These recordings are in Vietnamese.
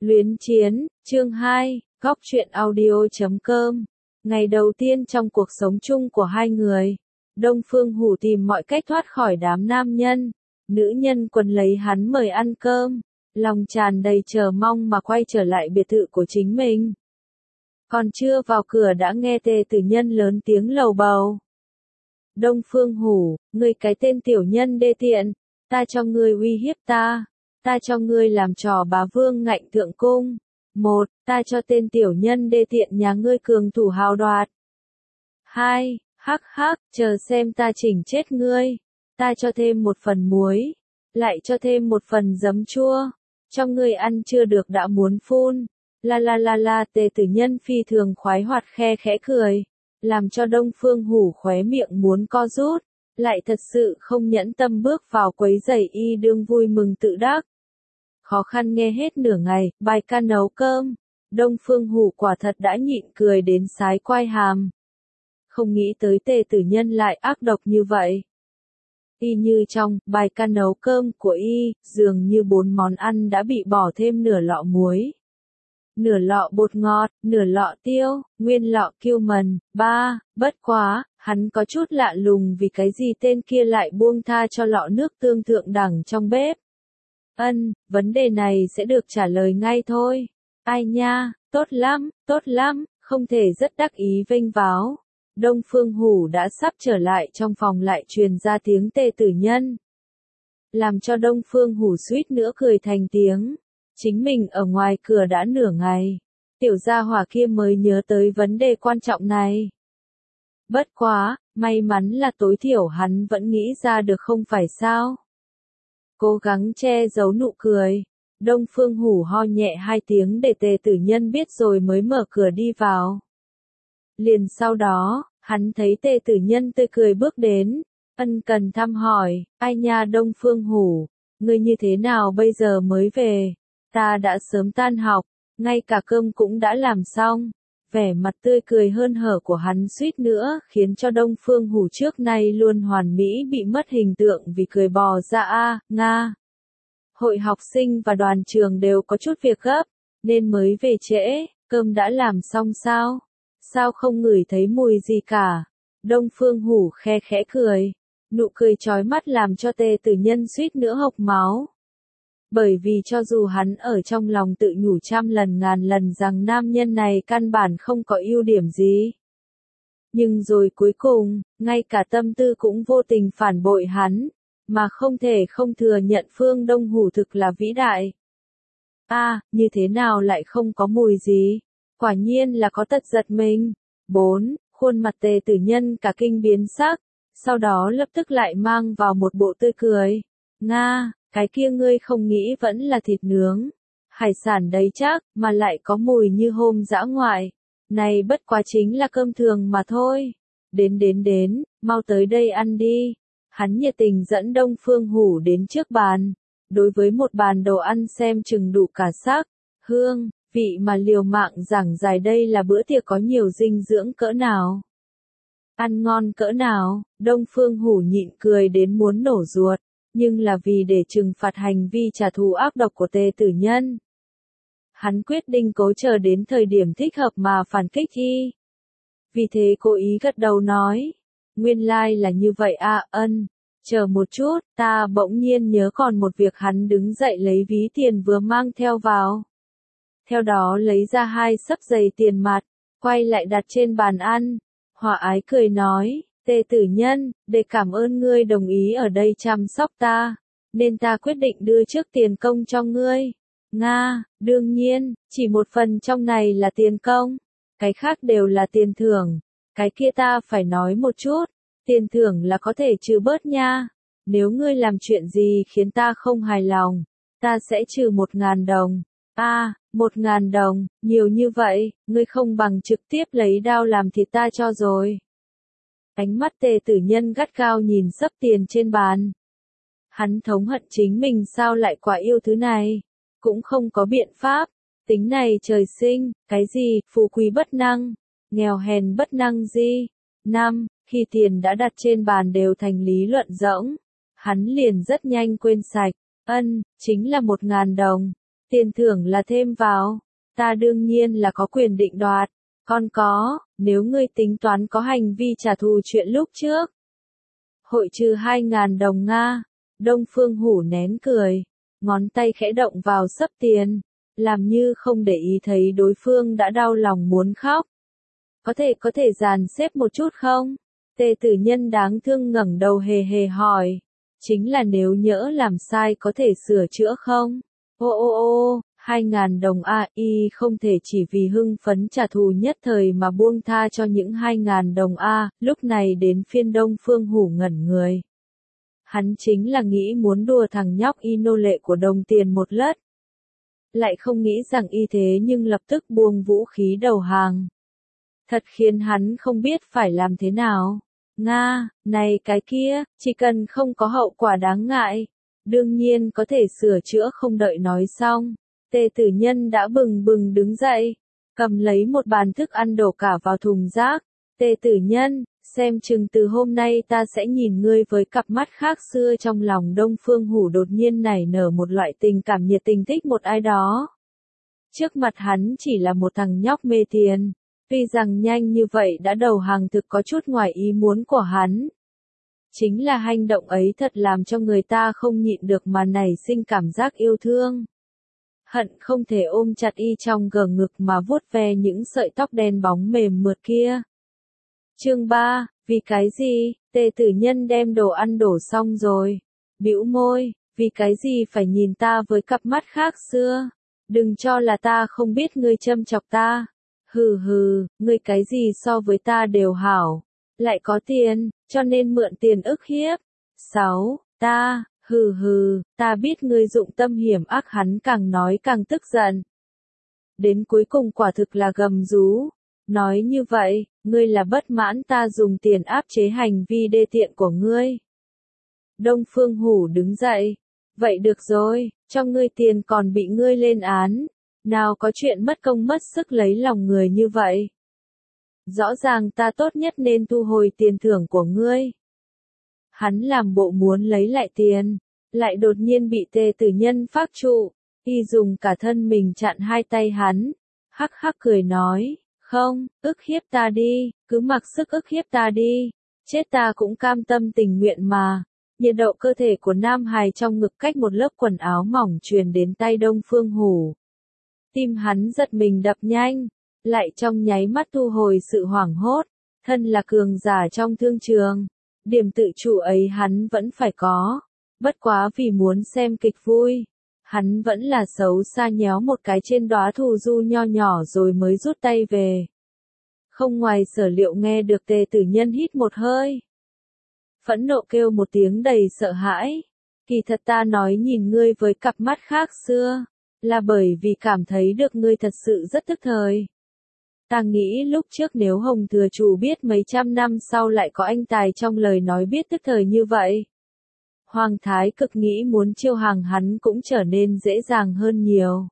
Luyến chiến, chương 2, góc truyện audio.com. Ngày đầu tiên trong cuộc sống chung của hai người, Đông Phương Hủ tìm mọi cách thoát khỏi đám nam nhân. Nữ nhân quấn lấy hắn mời ăn cơm, lòng tràn đầy chờ mong mà quay trở lại biệt thự của chính mình. Còn chưa vào cửa đã nghe Tề Tử Nhân lớn tiếng lầu bầu. Đông Phương Hủ, ngươi cái tên tiểu nhân đê tiện, ta cho ngươi uy hiếp ta cho ngươi làm trò bá vương ngạnh thượng cung. Một, ta cho tên tiểu nhân đê tiện nhà ngươi cường thủ hào đoạt. Hai, hắc hắc, chờ xem ta chỉnh chết ngươi. Ta cho thêm một phần muối, lại cho thêm một phần giấm chua, cho ngươi ăn chưa được đã muốn phun. La, Tề Tử Nhân phi thường khoái hoạt khe khẽ cười, làm cho Đông Phương Hủ khóe miệng muốn co rút, lại thật sự không nhẫn tâm bước vào quấy rầy y đương vui mừng tự đắc. Khó khăn nghe hết nửa ngày, bài ca nấu cơm, Đông Phương Hủ quả thật đã nhịn cười đến sái quai hàm. Không nghĩ tới Tề Tử Nhân lại ác độc như vậy. Y như trong bài ca nấu cơm của y, dường như 4 món ăn đã bị bỏ thêm nửa lọ muối, nửa lọ bột ngọt, nửa lọ tiêu, nguyên lọ kiêu mần. Bất quá, hắn có chút lạ lùng vì cái gì tên kia lại buông tha cho lọ nước tương thượng đẳng trong bếp. Vấn đề này sẽ được trả lời ngay thôi. Ai nha, tốt lắm, không thể rất đắc ý vênh váo. Đông Phương Hủ đã sắp trở lại trong phòng lại truyền ra tiếng Tề Tử Nhân, làm cho Đông Phương Hủ suýt nữa cười thành tiếng. Chính mình ở ngoài cửa đã nửa ngày, tiểu gia hỏa kia mới nhớ tới vấn đề quan trọng này. Bất quá, may mắn là tối thiểu hắn vẫn nghĩ ra được không phải sao. Cố gắng che giấu nụ cười, Đông Phương Hủ ho nhẹ 2 tiếng để Tề Tử Nhân biết rồi mới mở cửa đi vào. Liền sau đó, hắn thấy Tề Tử Nhân tươi cười bước đến, ân cần thăm hỏi, ai nha Đông Phương Hủ, ngươi như thế nào bây giờ mới về? Ta đã sớm tan học, ngay cả cơm cũng đã làm xong. Vẻ mặt tươi cười hơn hở của hắn suýt nữa khiến cho Đông Phương Hủ trước nay luôn hoàn mỹ bị mất hình tượng vì cười bò ra Nga. Hội học sinh và đoàn trường đều có chút việc gấp, nên mới về trễ. Cơm đã làm xong sao? Sao không ngửi thấy mùi gì cả? Đông Phương Hủ khe khẽ cười, nụ cười chói mắt làm cho Tề Tử Nhân suýt nữa hộc máu. Bởi vì cho dù hắn ở trong lòng tự nhủ trăm lần ngàn lần rằng nam nhân này căn bản không có ưu điểm gì, nhưng rồi cuối cùng, ngay cả tâm tư cũng vô tình phản bội hắn, mà không thể không thừa nhận Phương Đông Hủ thực là vĩ đại. Như thế nào lại không có mùi gì? Quả nhiên là có tật giật mình. 4. Khuôn mặt Tề Tử Nhân cả kinh biến sắc, sau đó lập tức lại mang vào một bộ tươi cười. Nga, cái kia ngươi không nghĩ vẫn là thịt nướng, hải sản đấy chắc, mà lại có mùi như hôm dã ngoại. Này bất quá chính là cơm thường mà thôi. Đến, mau tới đây ăn đi. Hắn nhiệt tình dẫn Đông Phương Hủ đến trước bàn. Đối với một bàn đồ ăn xem chừng đủ cả sắc, hương, vị mà liều mạng giảng giải đây là bữa tiệc có nhiều dinh dưỡng cỡ nào. Ăn ngon cỡ nào, Đông Phương Hủ nhịn cười đến muốn nổ ruột, nhưng là vì để trừng phạt hành vi trả thù ác độc của Tề Tử Nhân. Hắn quyết định cố chờ đến thời điểm thích hợp mà phản kích y. Vì thế cố ý gật đầu nói, nguyên lai là như vậy chờ một chút, ta bỗng nhiên nhớ còn một việc. Hắn đứng dậy lấy ví tiền vừa mang theo vào. Theo đó lấy ra 2 xấp giày tiền mặt, quay lại đặt trên bàn ăn, hòa ái cười nói, Tề Tử Nhân, để cảm ơn ngươi đồng ý ở đây chăm sóc ta, nên ta quyết định đưa trước tiền công cho ngươi. Nga, đương nhiên, chỉ một phần trong này là tiền công, cái khác đều là tiền thưởng. Cái kia ta phải nói một chút, tiền thưởng là có thể trừ bớt nha. Nếu ngươi làm chuyện gì khiến ta không hài lòng, ta sẽ trừ 1.000 đồng. 1.000 đồng, nhiều như vậy, ngươi không bằng trực tiếp lấy đao làm thịt ta cho rồi. Ánh mắt Tề Tử Nhân gắt gao nhìn xấp tiền trên bàn. Hắn thống hận chính mình sao lại quá yêu thứ này, cũng không có biện pháp. Tính này trời sinh, cái gì, phú quý bất năng, nghèo hèn bất năng gì. 5. Khi tiền đã đặt trên bàn đều thành lý luận rỗng, hắn liền rất nhanh quên sạch. Chính là 1.000 đồng. Tiền thưởng là thêm vào. Ta đương nhiên là có quyền định đoạt. Còn có, nếu ngươi tính toán có hành vi trả thù chuyện lúc trước. Hội trừ 2.000 đồng Nga. Đông Phương Hủ nén cười. Ngón tay khẽ động vào xấp tiền. Làm như không để ý thấy đối phương đã đau lòng muốn khóc. Có thể dàn xếp một chút không? Tề Tử Nhân đáng thương ngẩng đầu hề hề hỏi. Chính là nếu nhỡ làm sai có thể sửa chữa không? Ô, 2.000 đồng y không thể chỉ vì hưng phấn trả thù nhất thời mà buông tha cho những 2.000 đồng lúc này đến phiên Đông Phương Hủ ngẩn người. Hắn chính là nghĩ muốn đùa thằng nhóc y nô lệ của đồng tiền một lất. Lại không nghĩ rằng y thế nhưng lập tức buông vũ khí đầu hàng. Thật khiến hắn không biết phải làm thế nào. Nga, này cái kia, chỉ cần không có hậu quả đáng ngại. Đương nhiên có thể sửa chữa không đợi nói xong. Tề Tử Nhân đã bừng bừng đứng dậy. Cầm lấy một bàn thức ăn đổ cả vào thùng rác. Tề Tử Nhân, xem chừng từ hôm nay ta sẽ nhìn ngươi với cặp mắt khác xưa. Trong lòng Đông Phương Hủ đột nhiên nảy nở một loại tình cảm nhiệt tình thích một ai đó. Trước mặt hắn chỉ là một thằng nhóc mê tiền. Tuy rằng nhanh như vậy đã đầu hàng thực có chút ngoài ý muốn của hắn. Chính là hành động ấy thật làm cho người ta không nhịn được mà nảy sinh cảm giác yêu thương. Hận không thể ôm chặt y trong gờ ngực mà vuốt ve những sợi tóc đen bóng mềm mượt kia. Chương 3, vì cái gì? Tề Tử Nhân đem đồ ăn đổ xong rồi. Bĩu môi, vì cái gì phải nhìn ta với cặp mắt khác xưa? Đừng cho là ta không biết ngươi châm chọc ta. Hừ, ngươi cái gì so với ta đều hảo. Lại có tiền, cho nên mượn tiền ức hiếp. 6. Ta, ta biết ngươi dụng tâm hiểm ác. Hắn càng nói càng tức giận. Đến cuối cùng quả thực là gầm rú. Nói như vậy, ngươi là bất mãn ta dùng tiền áp chế hành vi đê tiện của ngươi. Đông Phương Hủ đứng dậy. Vậy được rồi, cho ngươi tiền còn bị ngươi lên án. Nào có chuyện mất công mất sức lấy lòng người như vậy. Rõ ràng ta tốt nhất nên thu hồi tiền thưởng của ngươi. Hắn làm bộ muốn lấy lại tiền, lại đột nhiên bị Tề Tử Nhân phác trụ. Y dùng cả thân mình chặn hai tay hắn. Hắc hắc cười nói, không, ức hiếp ta đi, cứ mặc sức ức hiếp ta đi. Chết ta cũng cam tâm tình nguyện mà. Nhiệt độ cơ thể của Nam Hài trong ngực cách một lớp quần áo mỏng truyền đến tay Đông Phương Hủ. Tim hắn giật mình đập nhanh, lại trong nháy mắt thu hồi sự hoảng hốt. Thân là cường giả trong thương trường, điểm tự chủ ấy hắn vẫn phải có. Bất quá vì muốn xem kịch vui, hắn vẫn là xấu xa nhéo một cái trên đóa thù du nho nhỏ rồi mới rút tay về. Không ngoài sở liệu nghe được Tề Tử Nhân hít một hơi. Phẫn nộ kêu một tiếng đầy sợ hãi. Kỳ thật ta nói nhìn ngươi với cặp mắt khác xưa, là bởi vì cảm thấy được ngươi thật sự rất tức thời. Ta nghĩ lúc trước nếu Hồng Thừa Chủ biết mấy trăm năm sau lại có anh tài trong lời nói biết tức thời như vậy. Hoàng Thái Cực nghĩ muốn chiêu hàng hắn cũng trở nên dễ dàng hơn nhiều.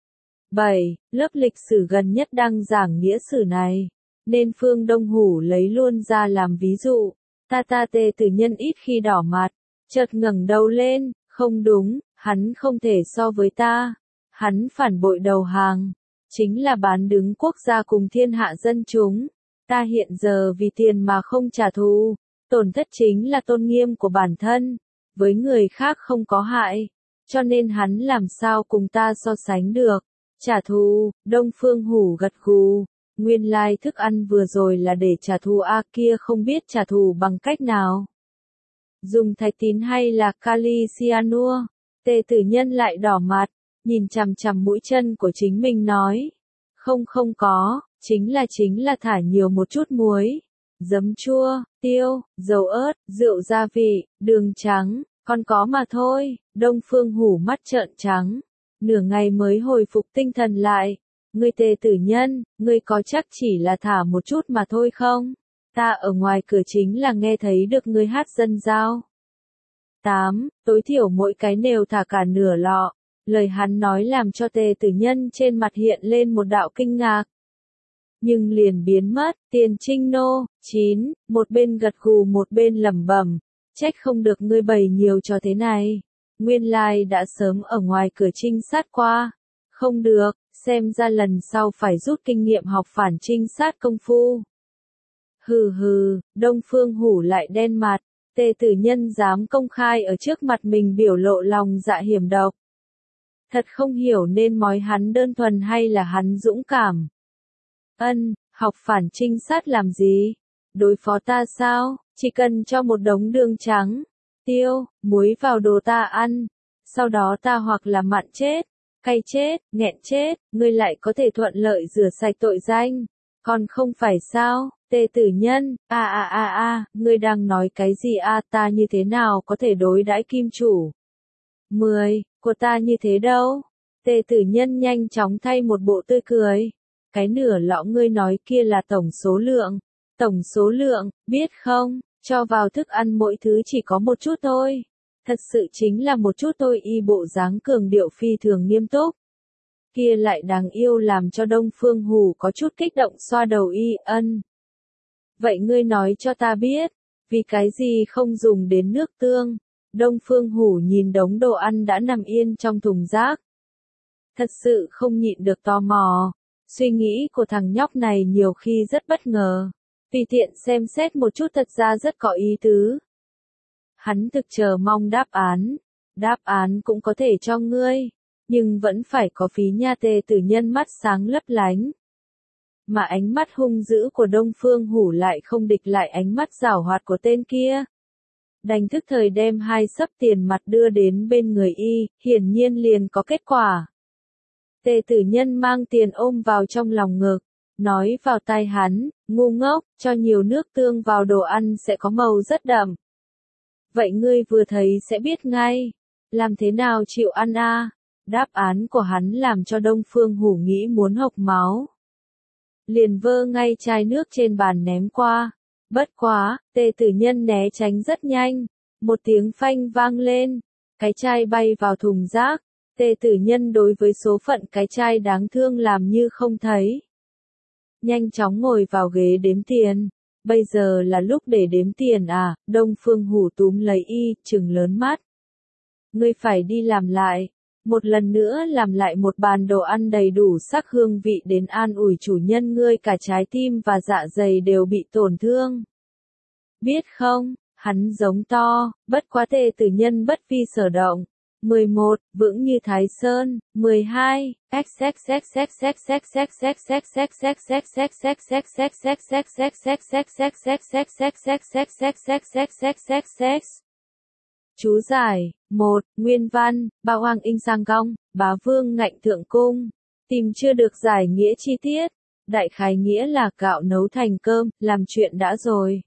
7. Lớp lịch sử gần nhất đang giảng nghĩa sử này, nên Phương Đông Hủ lấy luôn ra làm ví dụ. Tề Tử Nhân ít khi đỏ mặt, chợt ngẩng đầu lên, không đúng, hắn không thể so với ta. Hắn phản bội đầu hàng, chính là bán đứng quốc gia cùng thiên hạ dân chúng. Ta hiện giờ vì tiền mà không trả thù, tổn thất chính là tôn nghiêm của bản thân, với người khác không có hại, cho nên hắn làm sao cùng ta so sánh được. Trả thù, Đông Phương Hủ gật gù, nguyên lai thức ăn vừa rồi là để trả thù kia không biết trả thù bằng cách nào. Dùng thạch tín hay là kali cyanua? Tề Tử Nhân lại đỏ mặt, nhìn chằm chằm mũi chân của chính mình nói. Không có, chính là thả nhiều một chút muối, giấm chua, tiêu, dầu ớt, rượu gia vị, đường trắng, còn có mà thôi. Đông Phương Hủ mắt trợn trắng, nửa ngày mới hồi phục tinh thần lại. Ngươi Tề Tử Nhân, ngươi có chắc chỉ là thả một chút mà thôi không? Ta ở ngoài cửa chính là nghe thấy được ngươi hát dân giao. 8. Tối thiểu mỗi cái đều thả cả nửa lọ. Lời hắn nói làm cho Tề Tử Nhân trên mặt hiện lên một đạo kinh ngạc. Nhưng liền biến mất. Tiền Trinh Nô. 9. Một bên gật gù một bên lẩm bẩm, trách không được ngươi bày nhiều cho thế này. Nguyên lai đã sớm ở ngoài cửa trinh sát qua. Không được, xem ra lần sau phải rút kinh nghiệm học phản trinh sát công phu. Hừ hừ, Đông Phương Hủ lại đen mặt, Tề Tử Nhân dám công khai ở trước mặt mình biểu lộ lòng dạ hiểm độc. Thật không hiểu nên mói hắn đơn thuần hay là hắn dũng cảm. Học phản trinh sát làm gì? Đối phó ta sao? Chỉ cần cho một đống đường trắng, tiêu, muối vào đồ ta ăn. Sau đó ta hoặc là mặn chết, cay chết, nghẹn chết, ngươi lại có thể thuận lợi rửa sạch tội danh. Còn không phải sao? Tề Tử Nhân, ngươi đang nói cái gì ta như thế nào có thể đối đãi kim chủ? 10, của ta như thế đâu? Tề Tử Nhân nhanh chóng thay một bộ tươi cười. Cái nửa lọ ngươi nói kia là tổng số lượng. Tổng số lượng, biết không, cho vào thức ăn mỗi thứ chỉ có một chút thôi. Thật sự chính là một chút thôi. Y bộ dáng cường điệu phi thường nghiêm túc. Kia lại đáng yêu làm cho Đông Phương Hủ có chút kích động xoa đầu y. Vậy ngươi nói cho ta biết, vì cái gì không dùng đến nước tương? Đông Phương Hủ nhìn đống đồ ăn đã nằm yên trong thùng rác. Thật sự không nhịn được tò mò. Suy nghĩ của thằng nhóc này nhiều khi rất bất ngờ. Tùy tiện xem xét một chút thật ra rất có ý tứ. Hắn thực chờ mong đáp án. Đáp án cũng có thể cho ngươi. Nhưng vẫn phải có phí nha. Tề Tử Nhân mắt sáng lấp lánh. Mà ánh mắt hung dữ của Đông Phương Hủ lại không địch lại ánh mắt giảo hoạt của tên kia. Đành thức thời đem 2 xấp tiền mặt đưa đến bên người y, hiển nhiên liền có kết quả. Tề Tử Nhân mang tiền ôm vào trong lòng ngực, nói vào tai hắn, ngu ngốc, cho nhiều nước tương vào đồ ăn sẽ có màu rất đậm. Vậy ngươi vừa thấy sẽ biết ngay, làm thế nào chịu ăn Đáp án của hắn làm cho Đông Phương Hủ nghĩ muốn hộc máu. Liền vơ ngay chai nước trên bàn ném qua. Bất quá, Tề Tử Nhân né tránh rất nhanh. Một tiếng phanh vang lên. Cái chai bay vào thùng rác. Tề Tử Nhân đối với số phận cái chai đáng thương làm như không thấy. Nhanh chóng ngồi vào ghế đếm tiền. Bây giờ là lúc để đếm tiền Đông Phương Hủ túm lấy y, trừng lớn mắt. Ngươi phải đi làm lại. Một lần nữa làm lại một bàn đồ ăn đầy đủ sắc hương vị đến an ủi chủ nhân ngươi, cả trái tim và dạ dày đều bị tổn thương. Biết không, hắn giống to, bất quá Tề Tử Nhân bất vi sở động. 11, vững như Thái Sơn. 12, Chú giải, 1, nguyên văn, Ba Hoang Inh Sang Gong, Bá Vương Ngạnh Thượng Cung. Tìm chưa được giải nghĩa chi tiết. Đại khái nghĩa là gạo nấu thành cơm, làm chuyện đã rồi.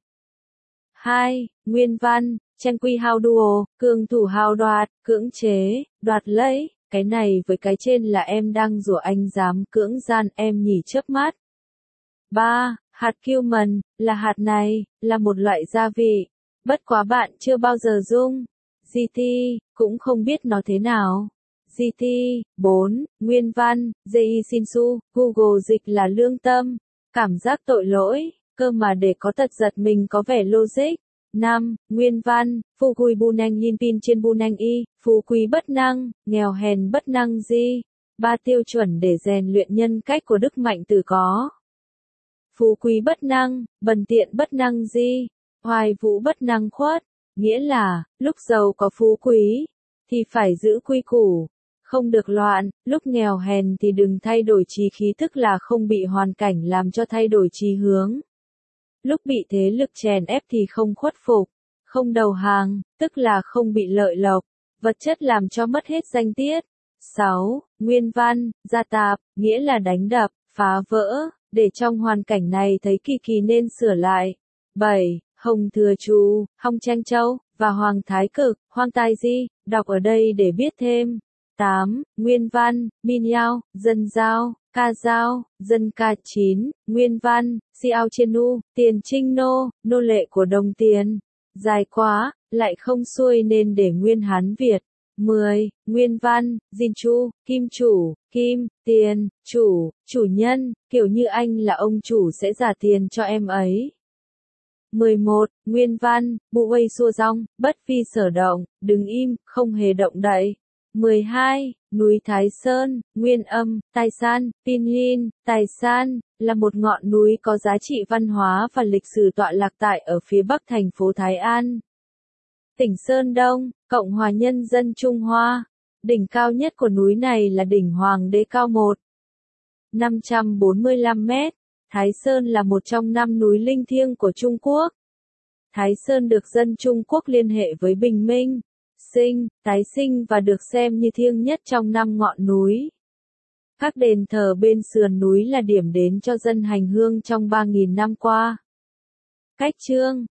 2, nguyên văn, Chen quy hao đùa, cường thủ hao đoạt, cưỡng chế, đoạt lấy. Cái này với cái trên là em đang rủa anh dám cưỡng gian em nhỉ chớp mắt. 3, hạt cumin, là hạt này, là một loại gia vị. Bất quá bạn chưa bao giờ dung. GT, cũng không biết nó thế nào. GT, 4, nguyên văn, Ji Shinsu, Google dịch là lương tâm. Cảm giác tội lỗi, cơ mà để có tật giật mình có vẻ logic. 5, nguyên văn, Phu Cui Bu Nang Yin Pin trên Bu Nang Y, phú quý bất năng, nghèo hèn bất năng gì. 3 tiêu chuẩn để rèn luyện nhân cách của Đức Mạnh Tử có. Phú quý bất năng, bần tiện bất năng gì, hoài vũ bất năng khuất. Nghĩa là, lúc giàu có phú quý, thì phải giữ quy củ, không được loạn, lúc nghèo hèn thì đừng thay đổi chí khí, tức là không bị hoàn cảnh làm cho thay đổi chí hướng. Lúc bị thế lực chèn ép thì không khuất phục, không đầu hàng, tức là không bị lợi lộc, vật chất làm cho mất hết danh tiết. 6. Nguyên văn, gia tạp, nghĩa là đánh đập, phá vỡ, để trong hoàn cảnh này thấy kỳ kỳ nên sửa lại. 7. Hồng Thừa Chú, Hong Tranh Châu, và Hoàng Thái Cực, Hoang Tai Di, đọc ở đây để biết thêm. 8. Nguyên văn, Min Yao, Dân Giao, Ca Giao, Dân Ca. 9. Nguyên văn, Xiao Chiên Nu, Tiền Trinh nô lệ của đồng tiền. Dài quá, lại không xuôi nên để nguyên Hán Việt. 10. Nguyên văn, Jin Chu, Kim Chủ, Kim, Tiền, Chủ, Chủ Nhân, kiểu như anh là ông chủ sẽ trả tiền cho em ấy. 11. Nguyên văn, Bụ Uây Xua Rong, bất vi sở động, đứng im, không hề động đậy. 12. Núi Thái Sơn, Nguyên Âm, Tài San, Pinyin, Tài San, là một ngọn núi có giá trị văn hóa và lịch sử tọa lạc tại ở phía bắc thành phố Thái An, tỉnh Sơn Đông, Cộng hòa Nhân dân Trung Hoa. Đỉnh cao nhất của núi này là đỉnh Hoàng Đế cao 1,545 mét. Thái Sơn là một trong 5 núi linh thiêng của Trung Quốc. Thái Sơn được dân Trung Quốc liên hệ với bình minh, sinh, tái sinh và được xem như thiêng nhất trong 5 ngọn núi. Các đền thờ bên sườn núi là điểm đến cho dân hành hương trong 3.000 năm qua. Cách chương